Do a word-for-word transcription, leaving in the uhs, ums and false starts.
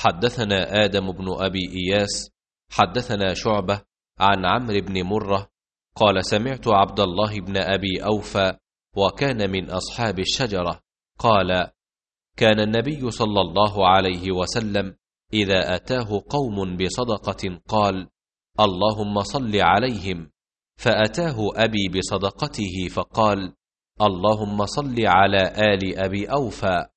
حدثنا آدم بن أبي إياس حدثنا شعبة عن عمرو بن مرة قال سمعت عبد الله بن أبي أوفى وكان من أصحاب الشجرة قال كان النبي صلى الله عليه وسلم إذا أتاه قوم بصدقة قال اللهم صل عليهم، فأتاه أبي بصدقته فقال اللهم صل على آل أبي أوفى،